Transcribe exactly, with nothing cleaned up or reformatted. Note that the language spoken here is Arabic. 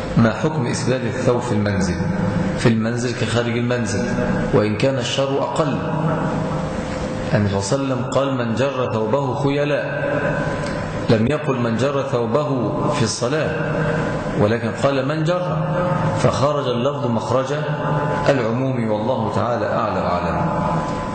ما حكم إسبال الثوب في المنزل في المنزل كخارج المنزل وإن كان الشر أقل؟ النبي صلى الله عليه وسلم قال من جر ثوبه خيلاء، لم يقل من جر ثوبه في الصلاة، ولكن قال من جر، فخرج اللفظ مخرج العموم، والله تعالى أعلى وأعلم.